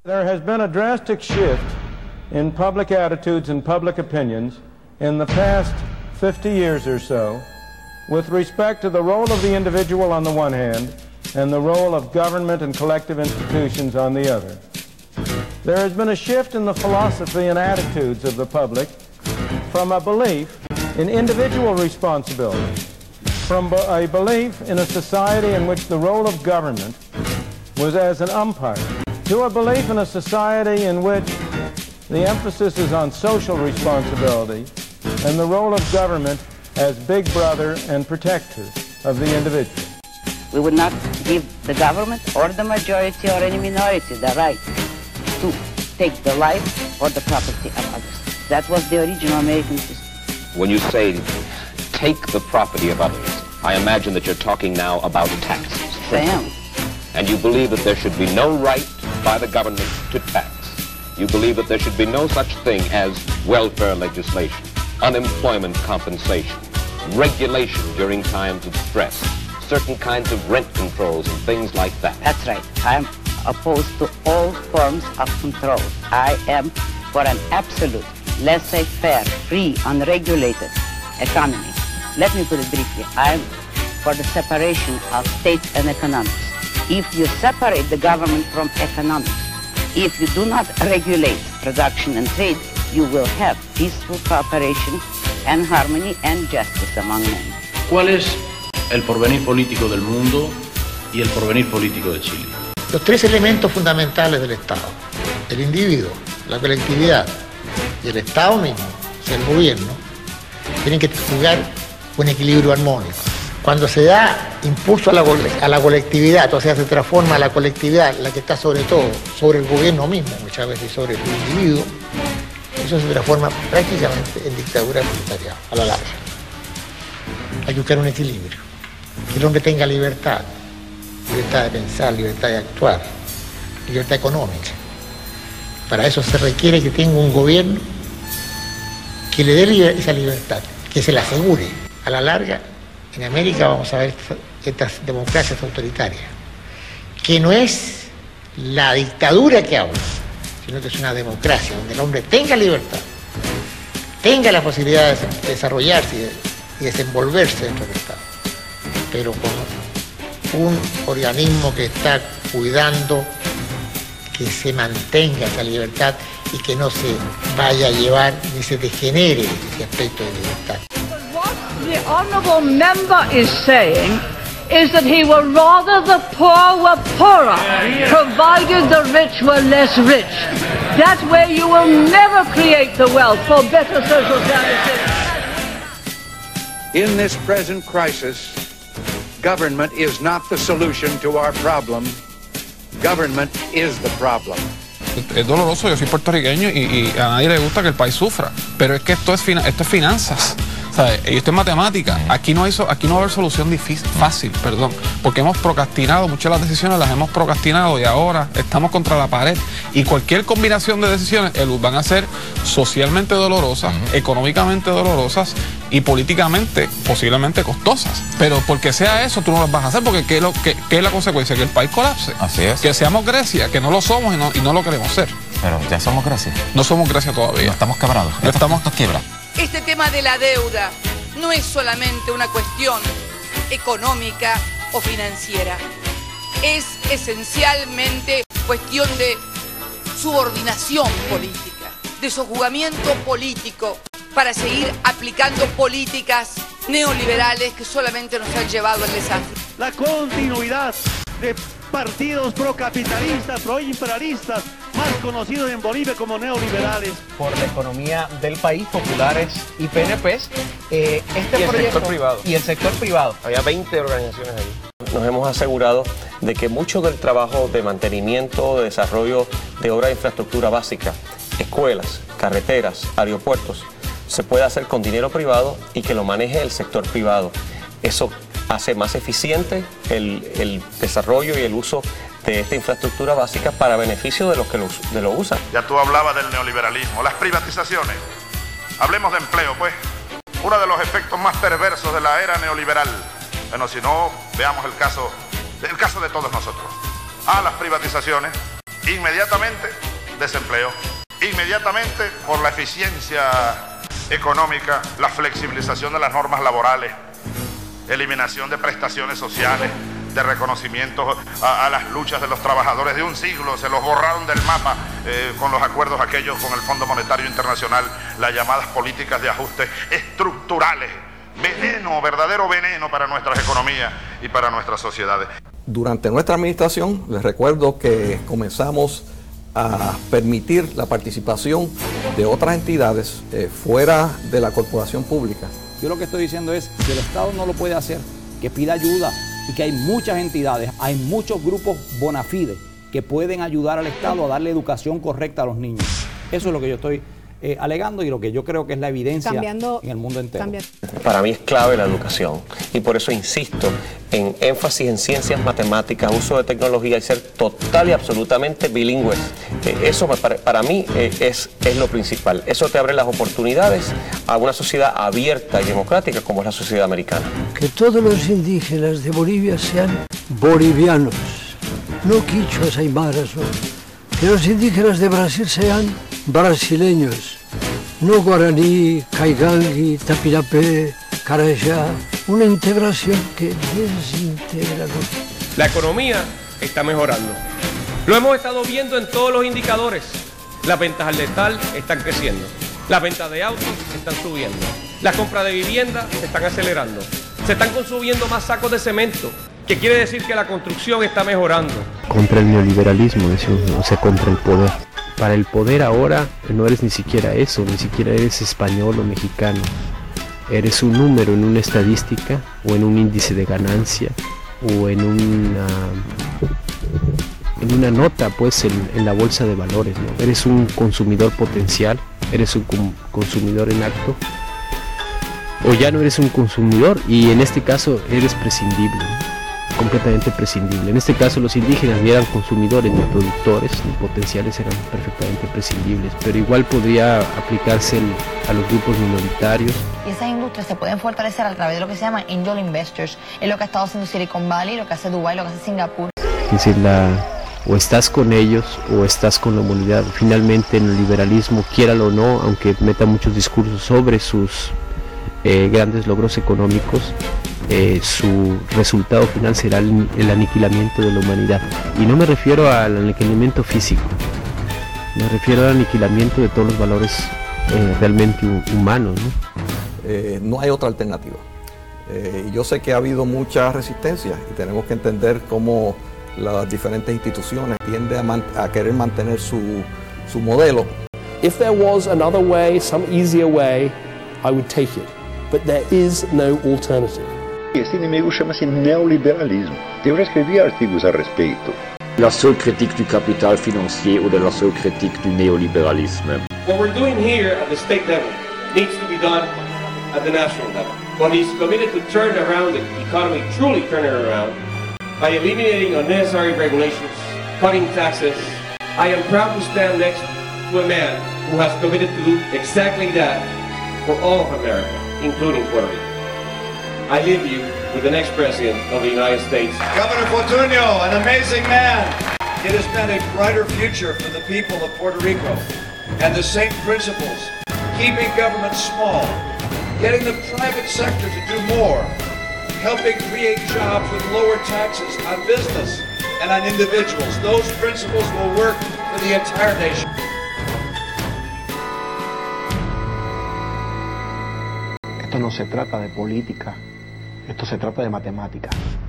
There has been a drastic shift in public attitudes and public opinions in the past 50 years or so with respect to the role of the individual on the one hand and the role of government and collective institutions on the other. There has been a shift in the philosophy and attitudes of the public from a belief in individual responsibility, from a belief in a society in which the role of government was as an umpire, to a belief in a society in which the emphasis is on social responsibility and the role of government as big brother and protector of the individual. We would not give the government or the majority or any minority the right to take the life or the property of others. That was the original American system. When you say take the property of others, I imagine that you're talking now about taxes. I am. And you believe that there should be no right by the government to tax. You believe that there should be no such thing as welfare legislation, unemployment compensation, regulation during times of stress, certain kinds of rent controls and things like that. That's right. I'm opposed to all forms of control. I am for an absolute, laissez-faire, free, unregulated economy. Let me put it briefly. I'm for the separation of state and economics. If you separate the government from economics, if you do not regulate production and trade, you will have peaceful cooperation and harmony and justice among men. ¿Cuál es el porvenir político del mundo y el porvenir político de Chile? Los tres elementos fundamentales del Estado: el individuo, la colectividad y el Estado mismo, o sea, el gobierno, tienen que jugar un equilibrio armónico. Cuando se da impulso a la colectividad, o sea, se transforma la colectividad, la que está sobre todo, sobre el gobierno mismo, muchas veces sobre el individuo, eso se transforma prácticamente en dictadura proletariada, a la larga. Hay que buscar un equilibrio, que el hombre tenga libertad, libertad de pensar, libertad de actuar, libertad económica. Para eso se requiere que tenga un gobierno que le dé esa libertad, que se la asegure. A la larga, en América vamos a ver estas democracias autoritarias, que no es la dictadura que habla, sino que es una democracia donde el hombre tenga libertad, tenga la posibilidad de desarrollarse y desenvolverse dentro del Estado, pero con un organismo que está cuidando que se mantenga esa libertad y que no se vaya a llevar ni se degenere ese aspecto de libertad. The honourable member is saying is that he would rather the poor were poorer, provided the rich were less rich. That way you will never create the wealth for better social standards. In this present crisis, government is not the solution to our problem. Government is the problem. Es doloroso, yo soy puertorriqueño y a nadie le gusta que el país sufra, pero es que esto es finanzas. Y esto es matemática. Aquí no va a haber solución fácil, porque hemos procrastinado, muchas de las decisiones las hemos procrastinado y ahora estamos contra la pared. Y cualquier combinación de decisiones van a ser socialmente dolorosas, económicamente dolorosas y políticamente posiblemente costosas. Pero porque sea eso, tú no las vas a hacer, porque ¿qué es la consecuencia? Que el país colapse. Así es. Que seamos Grecia, que no lo somos y no lo queremos ser. Pero ya somos Grecia. No somos Grecia todavía. No estamos quebrados. Estamos quiebra. Este tema de la deuda no es solamente una cuestión económica o financiera. Es esencialmente cuestión de subordinación política, de sojuzgamiento político para seguir aplicando políticas neoliberales que solamente nos han llevado al desastre. La continuidad de partidos procapitalistas, proimperialistas, más conocidos en Bolivia como neoliberales. Por la economía del país, populares y PNPs, y el sector privado. Y el sector privado. Había 20 organizaciones allí. Nos hemos asegurado de que mucho del trabajo de mantenimiento, de desarrollo de obras de infraestructura básica, escuelas, carreteras, aeropuertos, se puede hacer con dinero privado y que lo maneje el sector privado. Eso hace más eficiente el desarrollo y el uso de esta infraestructura básica para beneficio de los que lo usan. Ya tú hablabas del neoliberalismo, las privatizaciones. Hablemos de empleo, pues. Uno de los efectos más perversos de la era neoliberal. Bueno, si no, veamos el caso de todos nosotros. Las privatizaciones Inmediatamente, desempleo. Inmediatamente, por la eficiencia económica, la flexibilización de las normas laborales, eliminación de prestaciones sociales, de reconocimiento a las luchas de los trabajadores de un siglo, se los borraron del mapa con los acuerdos aquellos con el Fondo Monetario Internacional, las llamadas políticas de ajuste estructurales. Veneno, verdadero veneno para nuestras economías y para nuestras sociedades. Durante nuestra administración, les recuerdo que comenzamos a permitir la participación de otras entidades fuera de la corporación pública. Yo lo que estoy diciendo es que el Estado no lo puede hacer, que pida ayuda y que hay muchas entidades, hay muchos grupos bona fide que pueden ayudar al Estado a darle educación correcta a los niños. Eso es lo que yo estoy alegando y lo que yo creo que es la evidencia en el mundo entero. Para mí es clave la educación y por eso insisto en énfasis en ciencias, matemáticas, uso de tecnología y ser total y absolutamente bilingües. Eso para mí es lo principal. Eso te abre las oportunidades a una sociedad abierta y democrática como es la sociedad americana. Que todos los indígenas de Bolivia sean bolivianos, no quichuas aymaras, no. Que los indígenas de Brasil sean brasileños, no guaraní, caigangui, tapirapé, carayá, una integración que desintegra. La economía está mejorando. Lo hemos estado viendo en todos los indicadores. Las ventas al letal están creciendo. Las ventas de autos están subiendo. Las compras de vivienda se están acelerando. Se están consumiendo más sacos de cemento, que quiere decir que la construcción está mejorando. Contra el neoliberalismo, o sea, contra el poder. Para el poder ahora no eres ni siquiera eso, ni siquiera eres español o mexicano. Eres un número en una estadística o en un índice de ganancia o en una nota pues en la bolsa de valores, ¿no? Eres un consumidor potencial, eres un consumidor en acto o ya no eres un consumidor y en este caso eres prescindible, ¿no? Completamente prescindible. En este caso los indígenas ni eran consumidores ni productores ni potenciales, eran perfectamente prescindibles, pero igual podría aplicarse a los grupos minoritarios. Y esas industrias se pueden fortalecer a través de lo que se llama angel investors, es lo que ha estado haciendo Silicon Valley, lo que hace Dubái, lo que hace Singapur. Es decir, o estás con ellos o estás con la humanidad. Finalmente en el liberalismo, quiéralo o no, aunque meta muchos discursos sobre sus grandes logros económicos, su resultado final será el aniquilamiento de la humanidad. Y no me refiero al aniquilamiento físico, me refiero al aniquilamiento de todos los valores realmente humanos, ¿no? No hay otra alternativa. Y yo sé que ha habido mucha resistencia y tenemos que entender cómo las diferentes instituciones tienden a querer mantener su modelo. If there was another way, some easier way, I would take it. But there is no alternative. Esse inimigo chama-se neoliberalismo. Eu já escrevi artigos a respeito. La seule critique du capital financier ou de la seule critique du néolibéralisme. What we're doing here at the state level needs to be done at the national level. But he's committed to turn around the economy, truly turn it around, by eliminating unnecessary regulations, cutting taxes. I am proud to stand next to a man who has committed to do exactly that for all of America, including Puerto Rico. I leave you with the next president of the United States. Governor Fortunio, an amazing man. It has been a brighter future for the people of Puerto Rico. And the same principles, keeping government small, getting the private sector to do more, helping create jobs with lower taxes on business and on individuals. Those principles will work for the entire nation. Esto no se trata de política, esto se trata de matemática.